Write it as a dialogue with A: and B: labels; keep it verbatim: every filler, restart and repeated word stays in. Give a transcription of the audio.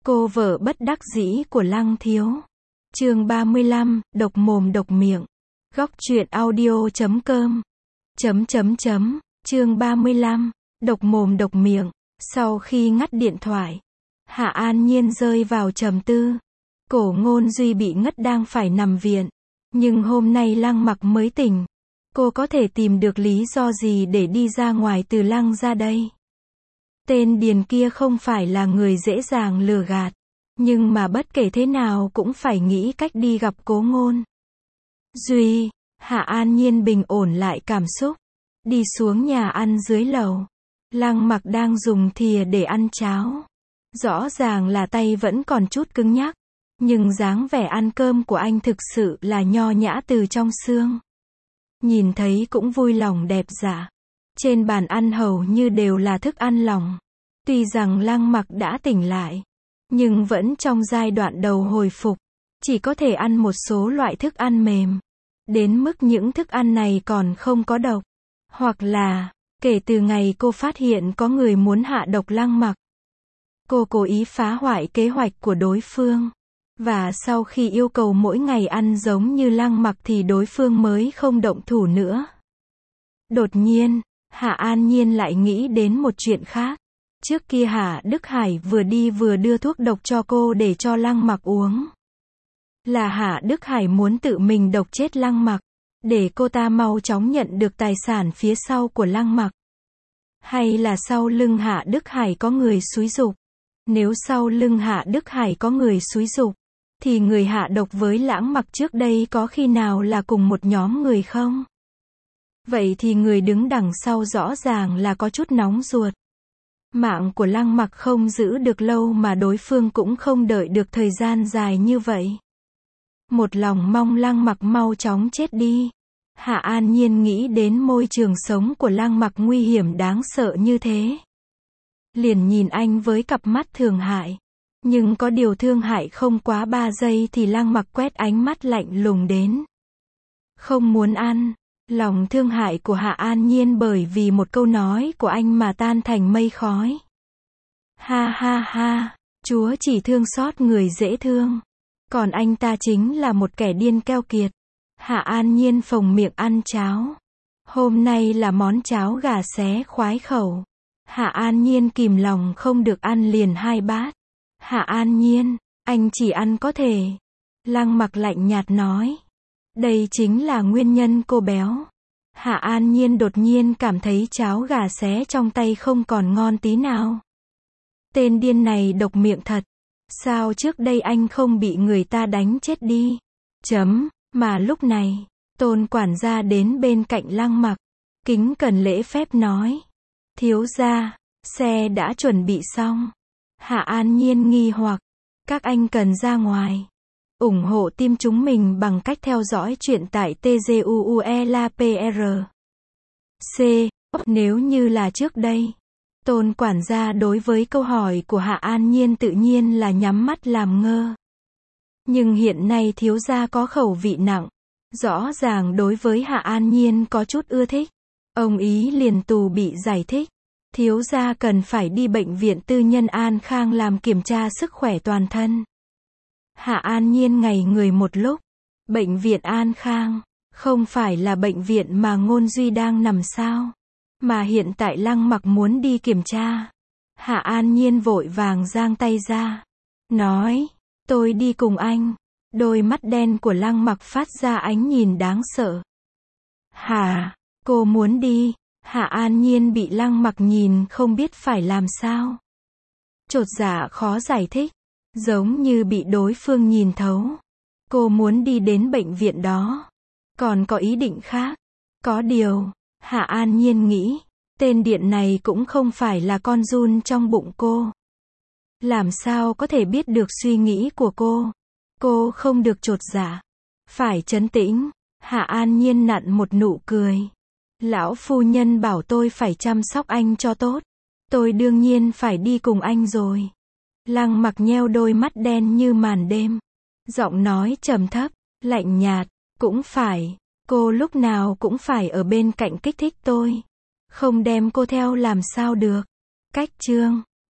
A: Cô vợ bất đắc dĩ của Lăng Thiếu. Chương ba mươi lăm, độc mồm độc miệng. Góc truyện audio chấm com. Chấm chấm chấm. Chương ba mươi lăm, độc mồm độc miệng. Sau khi ngắt điện thoại, Hạ An Nhiên rơi vào trầm tư. Cổ Ngôn Duy bị ngất đang phải nằm viện. Nhưng hôm nay Lăng Mặc mới tỉnh. Cô có thể tìm được lý do gì để đi ra ngoài từ Lăng ra đây? Tên điền kia không phải là người dễ dàng lừa gạt. Nhưng mà bất kể thế nào cũng phải nghĩ cách đi gặp Cố Ngôn Duy. Hạ An Nhiên bình ổn lại cảm xúc. Đi xuống nhà ăn dưới lầu. Lăng Mặc đang dùng thìa để ăn cháo. Rõ ràng là tay vẫn còn chút cứng nhắc. Nhưng dáng vẻ ăn cơm của anh thực sự là nho nhã từ trong xương. Nhìn thấy cũng vui lòng đẹp dạ. Trên bàn ăn hầu như đều là thức ăn lỏng. Tuy rằng Lăng Mặc đã tỉnh lại, nhưng vẫn trong giai đoạn đầu hồi phục. Chỉ có thể ăn một số loại thức ăn mềm. Đến mức những thức ăn này còn không có độc. Hoặc là, kể từ ngày cô phát hiện có người muốn hạ độc Lăng Mặc, cô cố ý phá hoại kế hoạch của đối phương. Và sau khi yêu cầu mỗi ngày ăn giống như Lăng Mặc thì đối phương mới không động thủ nữa. Đột nhiên, Hạ An Nhiên lại nghĩ đến một chuyện khác. Trước kia Hạ Đức Hải vừa đi vừa đưa thuốc độc cho cô để cho Lăng Mặc uống. Là Hạ Đức Hải muốn tự mình độc chết Lăng Mặc, để cô ta mau chóng nhận được tài sản phía sau của Lăng Mặc. Hay là sau lưng Hạ Đức Hải có người xúi giục? Nếu sau lưng Hạ Đức Hải có người xúi giục, thì người hạ độc với Lãng Mặc trước đây có khi nào là cùng một nhóm người không? Vậy thì người đứng đằng sau rõ ràng là có chút nóng ruột. Mạng của Lăng Mặc không giữ được lâu mà đối phương cũng không đợi được thời gian dài như vậy. Một lòng mong Lăng Mặc mau chóng chết đi. Hạ An Nhiên nghĩ đến môi trường sống của Lăng Mặc nguy hiểm đáng sợ như thế. Liền nhìn anh với cặp mắt thương hại. Nhưng có điều thương hại không quá ba giây thì Lăng Mặc quét ánh mắt lạnh lùng đến. Không muốn ăn. Lòng thương hại của Hạ An Nhiên bởi vì một câu nói của anh mà tan thành mây khói. Ha ha ha, Chúa chỉ thương xót người dễ thương. Còn anh ta chính là một kẻ điên keo kiệt. Hạ An Nhiên phồng miệng ăn cháo. Hôm nay là món cháo gà xé khoái khẩu. Hạ An Nhiên kìm lòng không được ăn liền hai bát. Hạ An Nhiên, anh chỉ ăn có thể. Lăng Mặc lạnh nhạt nói. Đây chính là nguyên nhân cô béo. Hạ An Nhiên đột nhiên cảm thấy cháo gà xé trong tay không còn ngon tí nào. Tên điên này độc miệng thật. Sao trước đây anh không bị người ta đánh chết đi? Chấm, mà lúc này, Tôn quản gia đến bên cạnh Lăng Mặc. Kính cẩn lễ phép nói. Thiếu gia, xe đã chuẩn bị xong. Hạ An Nhiên nghi hoặc. Các anh cần ra ngoài. Ủng hộ team chúng mình bằng cách theo dõi chuyện tại tguelapr. C. Nếu như là trước đây, Tôn quản gia đối với câu hỏi của Hạ An Nhiên tự nhiên là nhắm mắt làm ngơ. Nhưng hiện nay thiếu gia có khẩu vị nặng. Rõ ràng đối với Hạ An Nhiên có chút ưa thích. Ông ý liền tù bị giải thích. Thiếu gia cần phải đi bệnh viện tư nhân An Khang làm kiểm tra sức khỏe toàn thân. Hạ An Nhiên ngây người một lúc. Bệnh viện An Khang, không phải là bệnh viện mà Ngôn Duy đang nằm sao? Mà hiện tại Lăng Mặc muốn đi kiểm tra. Hạ An Nhiên vội vàng giang tay ra. Nói, tôi đi cùng anh. Đôi mắt đen của Lăng Mặc phát ra ánh nhìn đáng sợ. Hả, cô muốn đi? Hạ An Nhiên bị Lăng Mặc nhìn không biết phải làm sao. Chột dạ khó giải thích. Giống như bị đối phương nhìn thấu. Cô muốn đi đến bệnh viện đó. Còn có ý định khác. Có điều, Hạ An Nhiên nghĩ, tên điện này cũng không phải là con giun trong bụng cô. Làm sao có thể biết được suy nghĩ của cô? Cô không được chột dạ. Phải trấn tĩnh. Hạ An Nhiên nặn một nụ cười. Lão phu nhân bảo tôi phải chăm sóc anh cho tốt. Tôi đương nhiên phải đi cùng anh rồi. Lăng Mặc nheo đôi mắt đen như màn đêm. Giọng nói trầm thấp, lạnh nhạt. Cũng phải, cô lúc nào cũng phải ở bên cạnh kích thích tôi. Không đem cô theo làm sao được. Cách chương